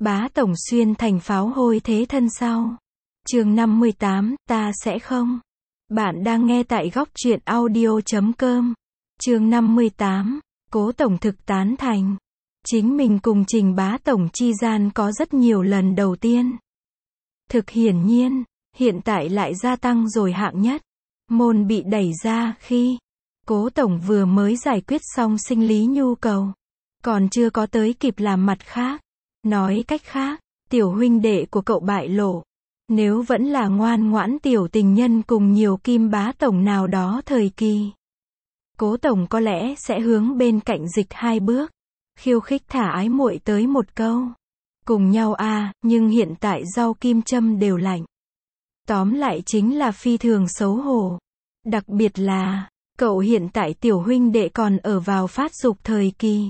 Bá tổng xuyên thành pháo hôi thế thân sau. Chương 58, ta sẽ không. Bạn đang nghe tại góc truyện audio.com. Chương 58, Cố tổng thực tán thành. Chính mình cùng Trình bá tổng chi gian có rất nhiều lần đầu tiên. Thực hiển nhiên, hiện tại lại gia tăng rồi hạng nhất. Môn bị đẩy ra khi Cố tổng vừa mới giải quyết xong sinh lý nhu cầu. Còn chưa có tới kịp làm mặt khác. Nói cách khác, tiểu huynh đệ của cậu bại lộ. Nếu vẫn là ngoan ngoãn tiểu tình nhân cùng nhiều kim bá tổng nào đó thời kỳ. Cố tổng có lẽ sẽ hướng bên cạnh dịch 2 bước. Khiêu khích thả ái muội tới một câu. Cùng nhau nhưng hiện tại rau kim châm đều lạnh. Tóm lại chính là phi thường xấu hổ. Đặc biệt là, cậu hiện tại tiểu huynh đệ còn ở vào phát dục thời kỳ.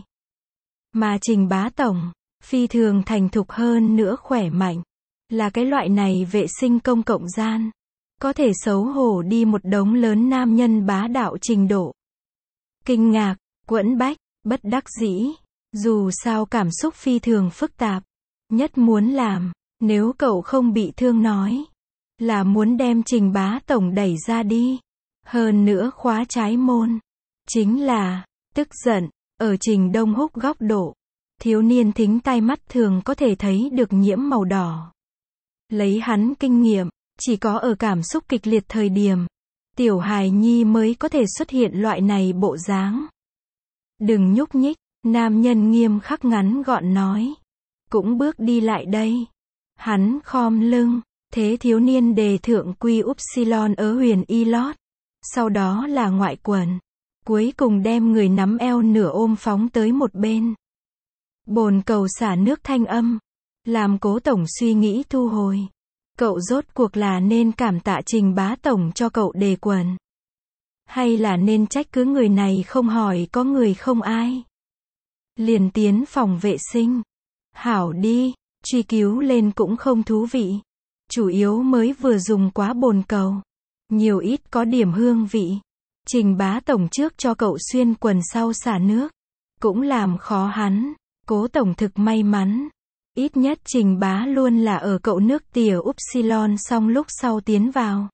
Mà Trình bá tổng, phi thường thành thục hơn nữa khỏe mạnh. Là cái loại này vệ sinh công cộng gian. Có thể xấu hổ đi một đống lớn nam nhân bá đạo trình độ. Kinh ngạc, quẫn bách, bất đắc dĩ. Dù sao cảm xúc phi thường phức tạp. Nhất muốn làm, nếu cậu không bị thương nói. Là muốn đem Trình bá tổng đẩy ra đi. Hơn nữa khóa trái môn. Chính là, tức giận, ở Trình Đông Húc góc độ. Thiếu niên thính tai mắt thường có thể thấy được nhiễm màu đỏ. Lấy hắn kinh nghiệm, chỉ có ở cảm xúc kịch liệt thời điểm, tiểu hài nhi mới có thể xuất hiện loại này bộ dáng. Đừng nhúc nhích, nam nhân nghiêm khắc ngắn gọn nói. Cũng bước đi lại đây. Hắn khom lưng, thế thiếu niên đề thượng quy upsilon ở huyền y lót. Sau đó là ngoại quần. Cuối cùng đem người nắm eo nửa ôm phóng tới một bên. Bồn cầu xả nước thanh âm. Làm Cố tổng suy nghĩ thu hồi. Cậu rốt cuộc là nên cảm tạ Trình bá tổng cho cậu đề quần. Hay là nên trách cứ người này không hỏi có người không ai. Liền tiến phòng vệ sinh. Hảo đi, truy cứu lên cũng không thú vị. Chủ yếu mới vừa dùng quá bồn cầu. Nhiều ít có điểm hương vị. Trình bá tổng trước cho cậu xuyên quần sau xả nước. Cũng làm khó hắn. Cố tổng thực may mắn. Ít nhất Trình bá luôn là ở cậu nước tỉa upsilon xong lúc sau tiến vào.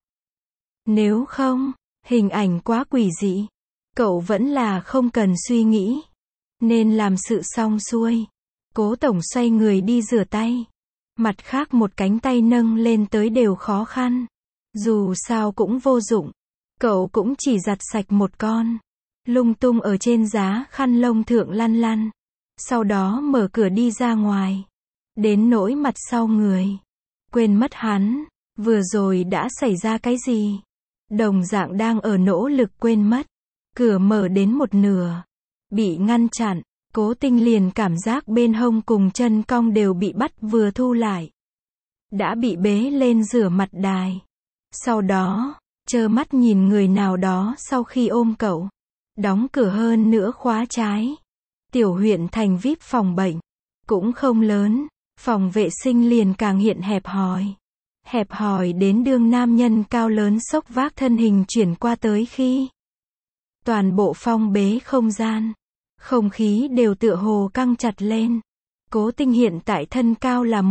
Nếu không, hình ảnh quá quỷ dị. Cậu vẫn là không cần suy nghĩ. Nên làm sự xong xuôi. Cố tổng xoay người đi rửa tay. Mặt khác một cánh tay nâng lên tới đều khó khăn. Dù sao cũng vô dụng. Cậu cũng chỉ giặt sạch một con. Lung tung ở trên giá khăn lông thượng lăn lăn. Sau đó mở cửa đi ra ngoài. Đến nỗi mặt sau người. Quên mất hắn. Vừa rồi đã xảy ra cái gì? Đồng dạng đang ở nỗ lực quên mất. Cửa mở đến một nửa. Bị ngăn chặn. Cố Tinh liền cảm giác bên hông cùng chân cong đều bị bắt vừa thu lại. Đã bị bế lên rửa mặt đài. Sau đó, trơ mắt nhìn người nào đó sau khi ôm cậu. Đóng cửa hơn nữa khóa trái. Tiểu huyện thành VIP phòng bệnh. Cũng không lớn. Phòng vệ sinh liền càng hiện hẹp hòi. Hẹp hòi đến đương nam nhân cao lớn xốc vác thân hình chuyển qua tới khi. Toàn bộ phong bế không gian. Không khí đều tựa hồ căng chặt lên. Cố Tinh hiện tại thân cao là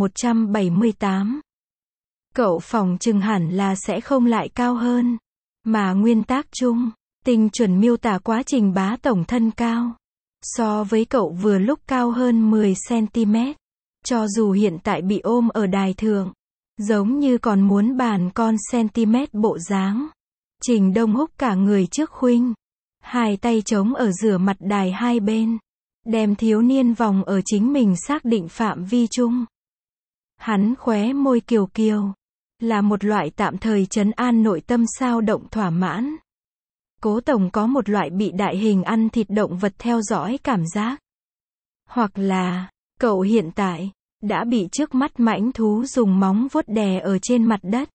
178. Cậu phòng chừng hẳn là sẽ không lại cao hơn. Mà nguyên tắc chung, Tinh chuẩn miêu tả quá trình bá tổng thân cao. So với cậu vừa lúc cao hơn 10cm. Cho dù hiện tại bị ôm ở đài thượng. Giống như còn muốn bàn con cm bộ dáng. Trình Đông Húc cả người trước khuynh. Hai tay chống ở rửa mặt đài hai bên. Đem thiếu niên vòng ở chính mình xác định phạm vi chung. Hắn khóe môi kiều kiều. Là một loại tạm thời trấn an nội tâm sao động thỏa mãn. Cố tổng có một loại bị đại hình ăn thịt động vật theo dõi cảm giác. Hoặc là, cậu hiện tại, đã bị trước mắt mãnh thú dùng móng vuốt đè ở trên mặt đất.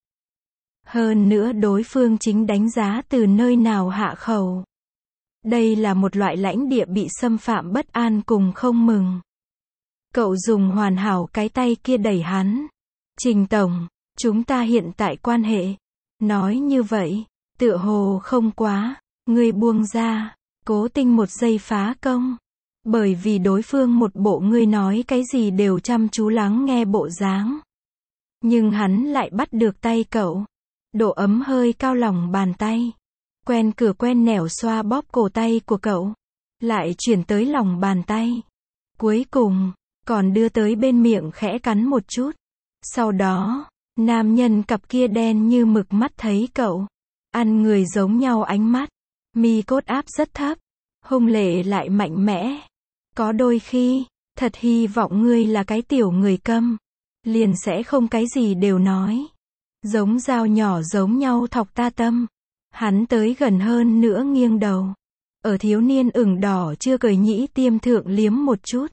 Hơn nữa đối phương chính đánh giá từ nơi nào hạ khẩu. Đây là một loại lãnh địa bị xâm phạm bất an cùng không mừng. Cậu dùng hoàn hảo cái tay kia đẩy hắn. Trình tổng, chúng ta hiện tại quan hệ. Nói như vậy, tựa hồ không quá. Ngươi buông ra. Cố Tinh một giây phá công. Bởi vì đối phương một bộ ngươi nói cái gì đều chăm chú lắng nghe bộ dáng. Nhưng hắn lại bắt được tay cậu. Độ ấm hơi cao lòng bàn tay. Quen cửa quen nẻo xoa bóp cổ tay của cậu. Lại chuyển tới lòng bàn tay. Cuối cùng, còn đưa tới bên miệng khẽ cắn một chút. Sau đó, nam nhân cặp kia đen như mực mắt thấy cậu. Ăn người giống nhau ánh mắt. Mi cốt áp rất thấp. Hung lệ lại mạnh mẽ. Có đôi khi, thật hy vọng ngươi là cái tiểu người câm. Liền sẽ không cái gì đều nói. Giống dao nhỏ giống nhau thọc ta tâm. Hắn tới gần hơn nữa nghiêng đầu. Ở thiếu niên ửng đỏ chưa cười nhĩ tiêm thượng liếm một chút.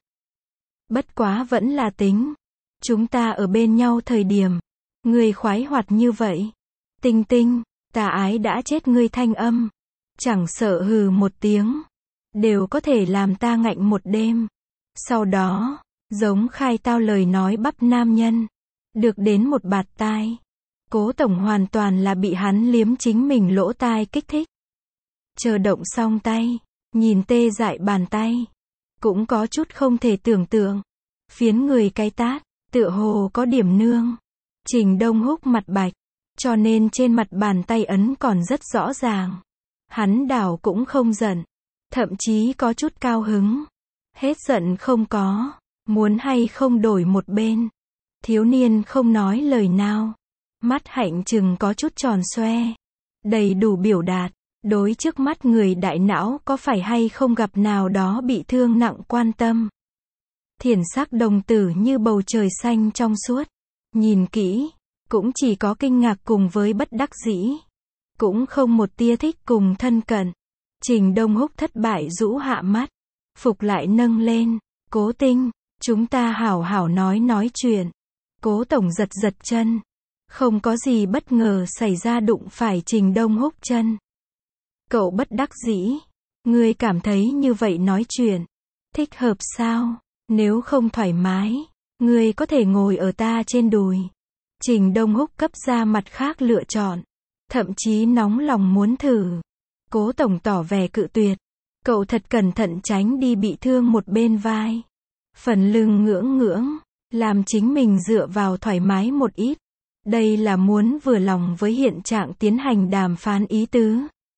Bất quá vẫn là tính. Chúng ta ở bên nhau thời điểm. Ngươi khoái hoạt như vậy. Tinh tinh, ta ái đã chết ngươi thanh âm. Chẳng sợ hừ một tiếng. Đều có thể làm ta ngạnh một đêm. Sau đó, giống khai tao lời nói bắp nam nhân. Được đến một bạt tai. Cố tổng hoàn toàn là bị hắn liếm chính mình lỗ tai kích thích. Chờ động xong tay. Nhìn tê dại bàn tay. Cũng có chút không thể tưởng tượng. Phiến người cái tát. Tựa hồ có điểm nương. Trình Đông Húc mặt bạch. Cho nên trên mặt bàn tay ấn còn rất rõ ràng. Hắn đảo cũng không giận. Thậm chí có chút cao hứng. Hết giận không có. Muốn hay không đổi một bên. Thiếu niên không nói lời nào. Mắt hạnh chừng có chút tròn xoe. Đầy đủ biểu đạt. Đối trước mắt người đại não có phải hay không gặp nào đó bị thương nặng quan tâm. Thiển sắc đồng tử như bầu trời xanh trong suốt. Nhìn kỹ. Cũng chỉ có kinh ngạc cùng với bất đắc dĩ. Cũng không một tia thích cùng thân cận. Trình Đông Húc thất bại rũ hạ mắt. Phục lại nâng lên. Cố tinh. Chúng ta hảo hảo nói chuyện. Cố tổng giật giật chân. Không có gì bất ngờ xảy ra đụng phải Trình Đông Húc chân. Cậu bất đắc dĩ. Ngươi cảm thấy như vậy nói chuyện. Thích hợp sao? Nếu không thoải mái. Ngươi có thể ngồi ở ta trên đùi. Trình Đông Húc cấp ra mặt khác lựa chọn. Thậm chí nóng lòng muốn thử. Cố tổng tỏ vẻ cự tuyệt. Cậu thật cẩn thận tránh đi bị thương một bên vai. Phần lưng ngưỡng. Làm chính mình dựa vào thoải mái một ít. Đây là muốn vừa lòng với hiện trạng tiến hành đàm phán ý tứ.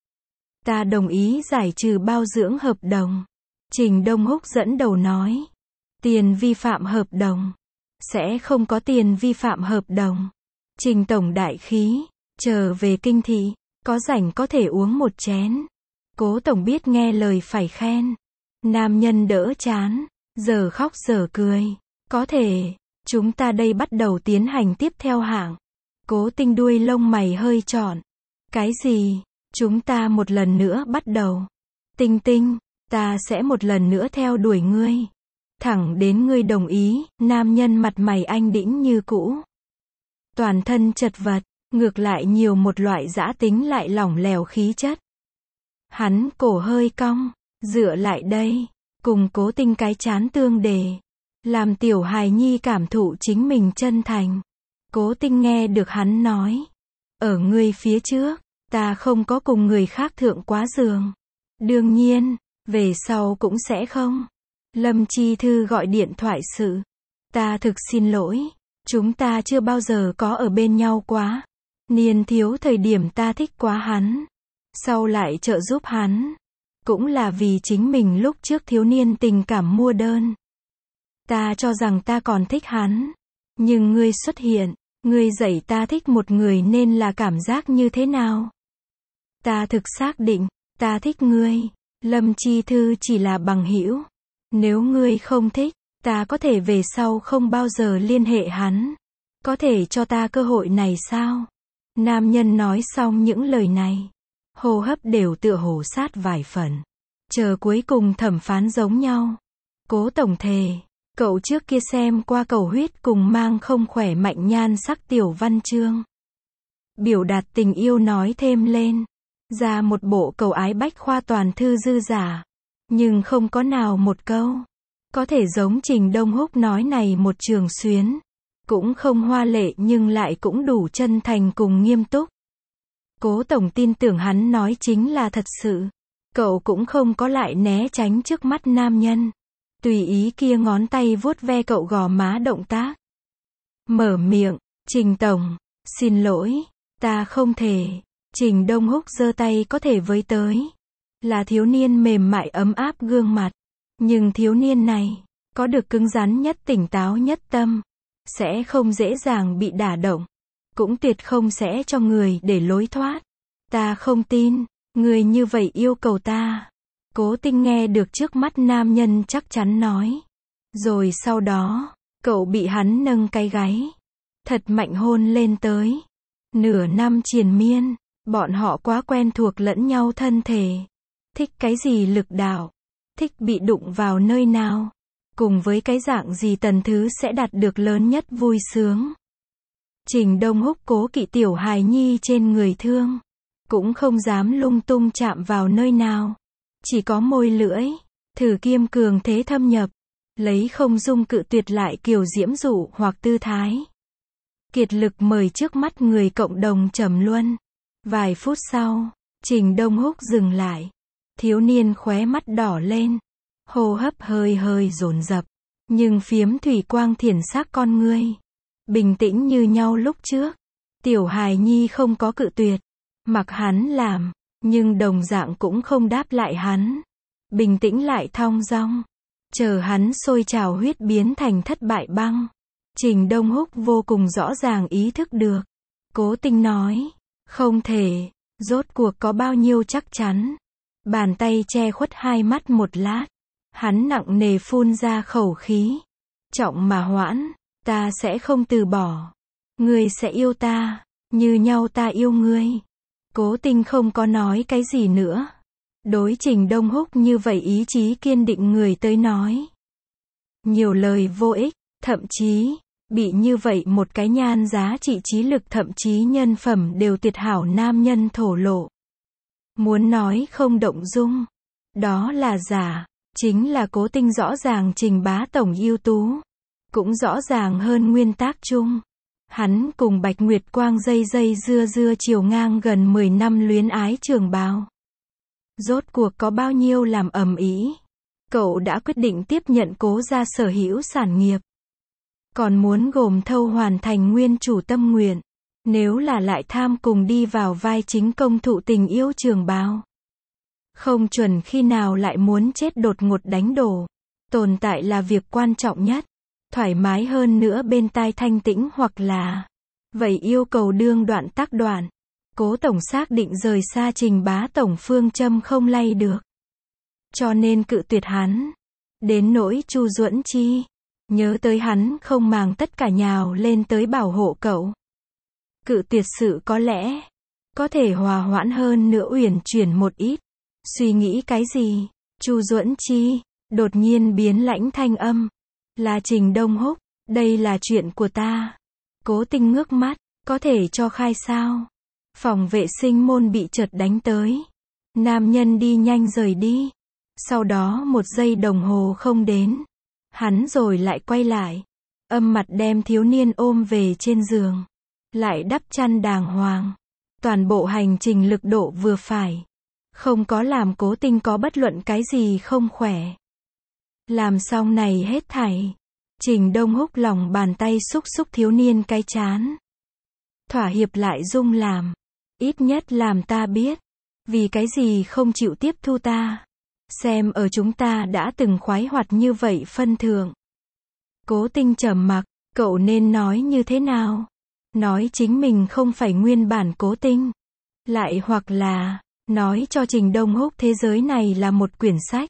Ta đồng ý giải trừ bao dưỡng hợp đồng. Trình Đông Húc dẫn đầu nói. Tiền vi phạm hợp đồng. Sẽ không có tiền vi phạm hợp đồng. Trình tổng đại khí. Trở về kinh thị. Có rảnh có thể uống một chén. Cố tổng biết nghe lời phải khen. Nam nhân đỡ chán. Giờ khóc giờ cười. Có thể. Chúng ta đây bắt đầu tiến hành tiếp theo hạng. Cố tinh đuôi lông mày hơi trọn. Cái gì? Chúng ta một lần nữa bắt đầu. Tinh tinh, ta sẽ một lần nữa theo đuổi ngươi. Thẳng đến ngươi đồng ý. Nam nhân mặt mày anh đĩnh như cũ. Toàn thân chật vật. Ngược lại nhiều một loại dã tính lại lỏng lẻo khí chất. Hắn cổ hơi cong. Dựa lại đây. Cùng cố tinh cái chán tương đề. Làm tiểu hài nhi cảm thụ chính mình chân thành. Cố tinh nghe được hắn nói. Ở ngươi phía trước. Ta không có cùng người khác thượng quá giường. Đương nhiên. Về sau cũng sẽ không. Lâm Chi Thư gọi điện thoại sự. Ta thực xin lỗi. Chúng ta chưa bao giờ có ở bên nhau quá. Niên thiếu thời điểm ta thích quá hắn. Sau lại trợ giúp hắn. Cũng là vì chính mình lúc trước thiếu niên tình cảm mua đơn. Ta cho rằng ta còn thích hắn. Nhưng ngươi xuất hiện. Ngươi dạy ta thích một người nên là cảm giác như thế nào? Ta thực xác định. Ta thích ngươi. Lâm Chi Thư chỉ là bằng hữu. Nếu ngươi không thích. Ta có thể về sau không bao giờ liên hệ hắn. Có thể cho ta cơ hội này sao? Nam nhân nói xong những lời này. Hô hấp đều tựa hồ sát vài phần. Chờ cuối cùng thẩm phán giống nhau. Cố tổng thề. Cậu trước kia xem qua cầu huyết cùng mang không khỏe mạnh nhan sắc tiểu văn chương. Biểu đạt tình yêu nói thêm lên. Ra một bộ cầu ái bách khoa toàn thư dư giả. Nhưng không có nào một câu. Có thể giống Trình Đông Húc nói này một trường xuyến. Cũng không hoa lệ nhưng lại cũng đủ chân thành cùng nghiêm túc. Cố tổng tin tưởng hắn nói chính là thật sự. Cậu cũng không có lại né tránh trước mắt nam nhân. tùy ý kia ngón tay vuốt ve cậu gò má động tác. Mở miệng, Trình Tổng, xin lỗi, ta không thể. Trình Đông Húc giơ tay có thể với tới. Là thiếu niên mềm mại ấm áp gương mặt. Nhưng thiếu niên này, có được cứng rắn nhất tỉnh táo nhất tâm. Sẽ không dễ dàng bị đả động. Cũng tuyệt không sẽ cho người để lối thoát. Ta không tin, người như vậy yêu cầu ta. Cố Tinh nghe được trước mắt nam nhân chắc chắn nói. Rồi sau đó, cậu bị hắn nâng cái gáy. Thật mạnh hôn lên tới. Nửa năm triền miên, bọn họ quá quen thuộc lẫn nhau thân thể. Thích cái gì lực đạo, thích bị đụng vào nơi nào, cùng với cái dạng gì tần thứ sẽ đạt được lớn nhất vui sướng. Trình Đông Húc cố kỵ tiểu hài nhi trên người thương, cũng không dám lung tung chạm vào nơi nào. Chỉ có môi lưỡi, thử kiêm cường thế thâm nhập, lấy không dung cự tuyệt lại kiểu diễm dụ hoặc tư thái. Kiệt lực mời trước mắt người cộng đồng trầm luân. Vài phút sau, Trình Đông Húc dừng lại. Thiếu niên khóe mắt đỏ lên, hô hấp hơi hơi dồn dập, nhưng phiếm thủy quang thiển sắc con ngươi, bình tĩnh như nhau lúc trước. Tiểu hài nhi không có cự tuyệt, mặc hắn làm, nhưng đồng dạng cũng không đáp lại hắn. Bình tĩnh lại thong dong, chờ hắn sôi trào huyết biến thành thất bại băng. Trình Đông Húc vô cùng rõ ràng ý thức được. Cố Tinh nói, không thể, rốt cuộc có bao nhiêu chắc chắn. Bàn tay che khuất hai mắt một lát. Hắn nặng nề phun ra khẩu khí. Trọng mà hoãn, ta sẽ không từ bỏ. Ngươi sẽ yêu ta, như nhau ta yêu ngươi. Cố Tinh không có nói cái gì nữa. Đối Trình Đông Húc như vậy ý chí kiên định người tới nói. Nhiều lời vô ích, thậm chí, bị như vậy một cái nhan giá trị trí lực thậm chí nhân phẩm đều tuyệt hảo nam nhân thổ lộ. Muốn nói không động dung, đó là giả. Chính là Cố Tinh rõ ràng Trình bá tổng ưu tú, cũng rõ ràng hơn nguyên tắc chung. Hắn cùng Bạch Nguyệt Quang dây dưa chiều ngang gần 10 năm luyến ái trường bào. Rốt cuộc có bao nhiêu làm ầm ĩ. Cậu đã quyết định tiếp nhận Cố gia sở hữu sản nghiệp. Còn muốn gồm thâu hoàn thành nguyên chủ tâm nguyện. Nếu là lại tham cùng đi vào vai chính công thụ tình yêu trường bào. Không chuẩn khi nào lại muốn chết đột ngột đánh đổ. Tồn tại là việc quan trọng nhất. Thoải mái hơn nữa bên tai thanh tĩnh hoặc là. Vậy yêu cầu đương đoạn tác đoạn. Cố tổng xác định rời xa Trình bá tổng phương châm không lay được. Cho nên cự tuyệt hắn. Đến nỗi Chu Duẫn Chi. Nhớ tới hắn không màng tất cả nhào lên tới bảo hộ cậu. Cự tuyệt sự có lẽ. Có thể hòa hoãn hơn nữa uyển chuyển một ít. Suy nghĩ cái gì? Chu Duẫn Chi. Đột nhiên biến lãnh thanh âm. Là Trình Đông Húc. Đây là chuyện của ta. Cố Tinh ngước mắt. Có thể cho khai sao? Phòng vệ sinh môn bị chợt đánh tới. Nam nhân đi nhanh rời đi. Sau đó 1 giây đồng hồ không đến. Hắn rồi lại quay lại. Âm mặt đem thiếu niên ôm về trên giường. Lại đắp chăn đàng hoàng. Toàn bộ hành trình lực độ vừa phải. Không có làm Cố Tinh có bất luận cái gì không khỏe. Làm xong này hết thảy. Trình Đông Húc lòng bàn tay xúc xúc thiếu niên cái trán. Thỏa hiệp lại dung làm. Ít nhất làm ta biết. Vì cái gì không chịu tiếp thu ta. Xem ở chúng ta đã từng khoái hoạt như vậy phân thượng. Cố Tinh trầm mặc. Cậu nên nói như thế nào? Nói chính mình không phải nguyên bản Cố Tinh. Lại hoặc là, nói cho Trình Đông Húc thế giới này là một quyển sách.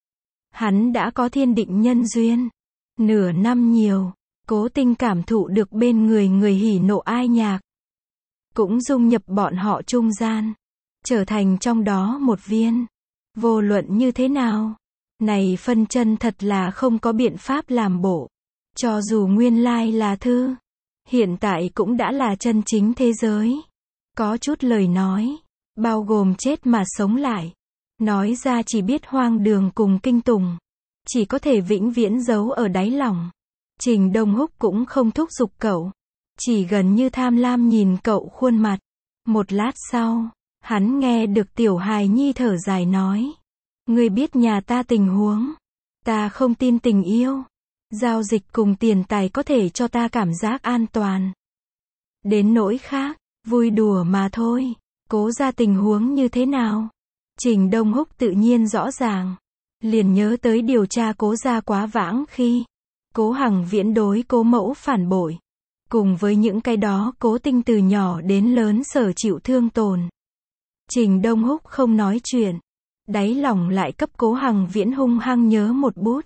Hắn đã có thiên định nhân duyên. Nửa năm nhiều, Cố Tinh cảm thụ được bên người hỉ nộ ai nhạc. Cũng dung nhập bọn họ trung gian. Trở thành trong đó một viên. Vô luận như thế nào? Này phân chân thật là không có biện pháp làm bộ. Cho dù nguyên lai là thư. Hiện tại cũng đã là chân chính thế giới. Có chút lời nói. Bao gồm chết mà sống lại. Nói ra chỉ biết hoang đường cùng kinh tủng. Chỉ có thể vĩnh viễn giấu ở đáy lòng. Trình Đông Húc cũng không thúc giục cậu. Chỉ gần như tham lam nhìn cậu khuôn mặt. Một lát sau, hắn nghe được tiểu hài nhi thở dài nói. Ngươi biết nhà ta tình huống. Ta không tin tình yêu. Giao dịch cùng tiền tài có thể cho ta cảm giác an toàn. Đến nỗi khác, vui đùa mà thôi. Cố ra tình huống như thế nào? Trình Đông Húc tự nhiên rõ ràng. Liền nhớ tới điều tra Cố ra quá vãng khi Cố Hằng Viễn đối Cố mẫu phản bội. Cùng với những cái đó Cố Tinh từ nhỏ đến lớn sở chịu thương tổn. Trình Đông Húc không nói chuyện. Đáy lòng lại cấp Cố Hằng Viễn hung hăng nhớ một bút.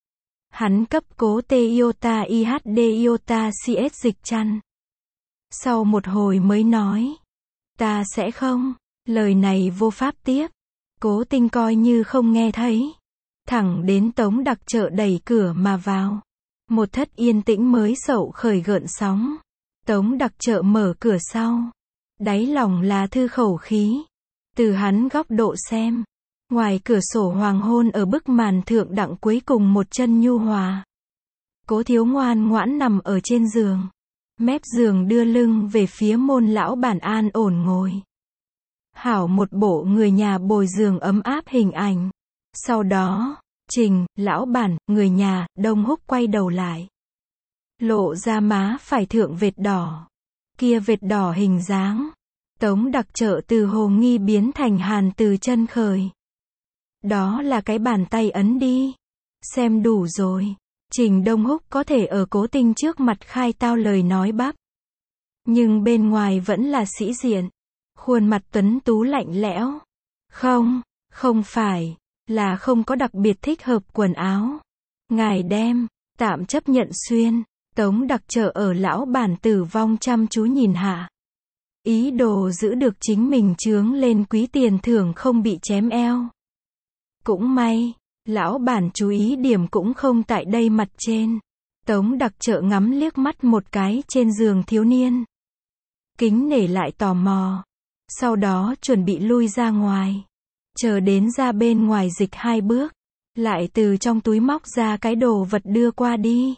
Hắn cấp Cố T iota IHD iota CS dịch chăn. Sau một hồi mới nói. Ta sẽ không. Lời này vô pháp tiếp. Cố Tinh coi như không nghe thấy. Thẳng đến Tống Đặc Trợ đẩy cửa mà vào. Một thất yên tĩnh mới sậu khởi gợn sóng. Tống Đặc Trợ mở cửa sau. Đáy lòng là thư khẩu khí. Từ hắn góc độ xem. Ngoài cửa sổ hoàng hôn ở bức màn thượng đặng cuối cùng một chân nhu hòa. Cố Thiếu ngoan ngoãn nằm ở trên giường. Mép giường đưa lưng về phía môn lão bản an ổn ngồi. Hảo một bộ người nhà bồi giường ấm áp hình ảnh. Sau đó, Trình, lão bản, người nhà, Đông Húc quay đầu lại. Lộ ra má phải thượng vệt đỏ. Kia vệt đỏ hình dáng. Tống Đặc Trợ từ hồ nghi biến thành hàn từ chân khởi. Đó là cái bàn tay ấn đi. Xem đủ rồi. Trình Đông Húc có thể ở Cố Tinh trước mặt khai tao lời nói bắp. Nhưng bên ngoài vẫn là sĩ diện. Khuôn mặt tuấn tú lạnh lẽo. Không phải. Là không có đặc biệt thích hợp quần áo. Ngài đem. Tạm chấp nhận xuyên. Tống Đặc Trợ ở lão bản tử vong chăm chú nhìn hạ. Ý đồ giữ được chính mình chướng lên quý tiền thưởng không bị chém eo. Cũng may. Lão bản chú ý điểm cũng không tại đây mặt trên. Tống Đặc Trợ ngắm liếc mắt một cái trên giường thiếu niên. Kính nể lại tò mò. Sau đó chuẩn bị lui ra ngoài. Chờ đến ra bên ngoài dịch 2 bước. Lại từ trong túi móc ra cái đồ vật đưa qua đi.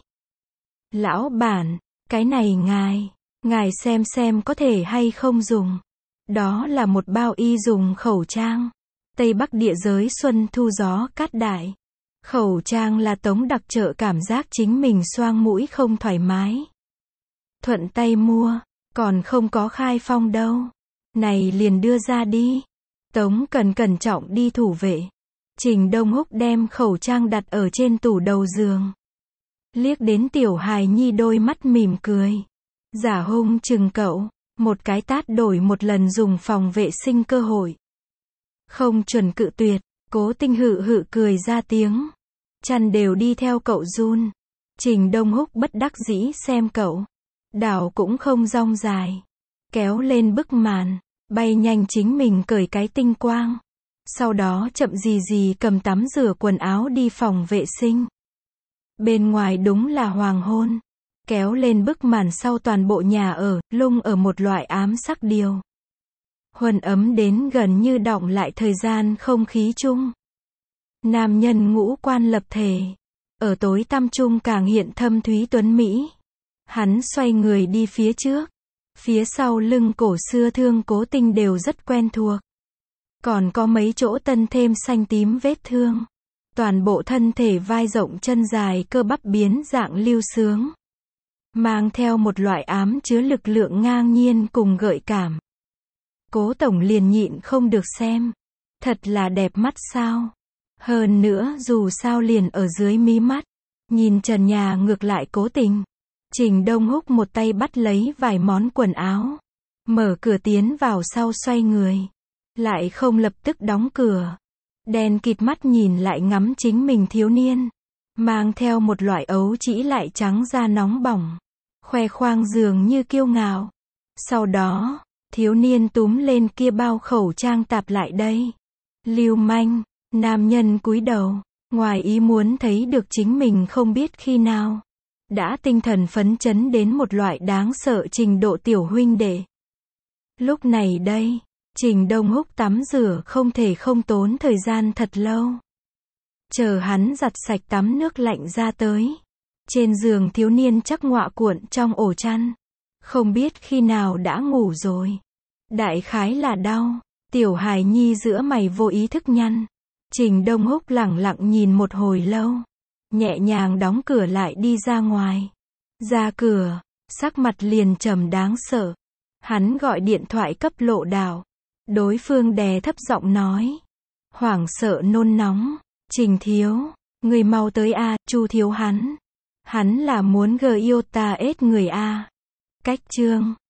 Lão bản, cái này ngài xem có thể hay không dùng. Đó là một bao y dùng khẩu trang. Tây Bắc địa giới xuân thu gió cát đại. Khẩu trang là Tống Đặc Trợ cảm giác chính mình xoang mũi không thoải mái. Thuận tay mua, còn không có khai phong đâu. Này liền đưa ra đi. Tống cẩn trọng đi thủ vệ. Trình Đông Húc đem khẩu trang đặt ở trên tủ đầu giường. Liếc đến tiểu hài nhi đôi mắt mỉm cười. Giả hung chừng cậu. Một cái tát đổi một lần dùng phòng vệ sinh cơ hội. Không chuẩn cự tuyệt. Cố Tinh hự cười ra tiếng. Chăn đều đi theo cậu run. Trình Đông Húc bất đắc dĩ xem cậu. Đảo cũng không rong dài. Kéo lên bức màn. Bay nhanh chính mình cởi cái tinh quang. Sau đó chậm gì cầm tắm rửa quần áo đi phòng vệ sinh. Bên ngoài đúng là hoàng hôn. Kéo lên bức màn sau toàn bộ nhà ở, lung ở một loại ám sắc điều. Huân ấm đến gần như đọng lại thời gian không khí chung. Nam nhân ngũ quan lập thể. Ở tối tăm chung càng hiện thâm thúy tuấn Mỹ. Hắn xoay người đi phía trước. Phía sau lưng cổ xưa thương Cố Tinh đều rất quen thuộc. Còn có mấy chỗ tân thêm xanh tím vết thương. Toàn bộ thân thể vai rộng chân dài cơ bắp biến dạng lưu sướng. Mang theo một loại ám chứa lực lượng ngang nhiên cùng gợi cảm. Cố tổng liền nhịn không được xem. Thật là đẹp mắt sao. Hơn nữa dù sao liền ở dưới mí mắt. Nhìn trần nhà ngược lại Cố Tình. Trình Đông Húc một tay bắt lấy vài món quần áo. Mở cửa tiến vào sau xoay người. Lại không lập tức đóng cửa. Đen kịt mắt nhìn lại ngắm chính mình thiếu niên. Mang theo một loại ấu trĩ lại trắng da nóng bỏng. Khoe khoang dường như kiêu ngạo. Sau đó, thiếu niên túm lên kia bao khẩu trang tạp lại đây. Lưu manh, nam nhân cúi đầu. Ngoài ý muốn thấy được chính mình không biết khi nào. Đã tinh thần phấn chấn đến một loại đáng sợ trình độ tiểu huynh đệ. Lúc này đây, Trình Đông Húc tắm rửa không thể không tốn thời gian thật lâu. Chờ hắn giặt sạch tắm nước lạnh ra tới. Trên giường thiếu niên chắc ngọa cuộn trong ổ chăn. Không biết khi nào đã ngủ rồi. Đại khái là đau. Tiểu hài nhi giữa mày vô ý thức nhăn. Trình Đông Húc lẳng lặng nhìn một hồi lâu. nhẹ nhàng đóng cửa lại đi ra ngoài. Ra cửa, sắc mặt liền trầm đáng sợ. Hắn gọi điện thoại cấp Lộ Đào. Đối phương đè thấp giọng nói. Hoảng sợ nôn nóng. Trình thiếu, người mau tới a, Chu thiếu hắn. Hắn là muốn gờ yêu ta ết người a. Cách chương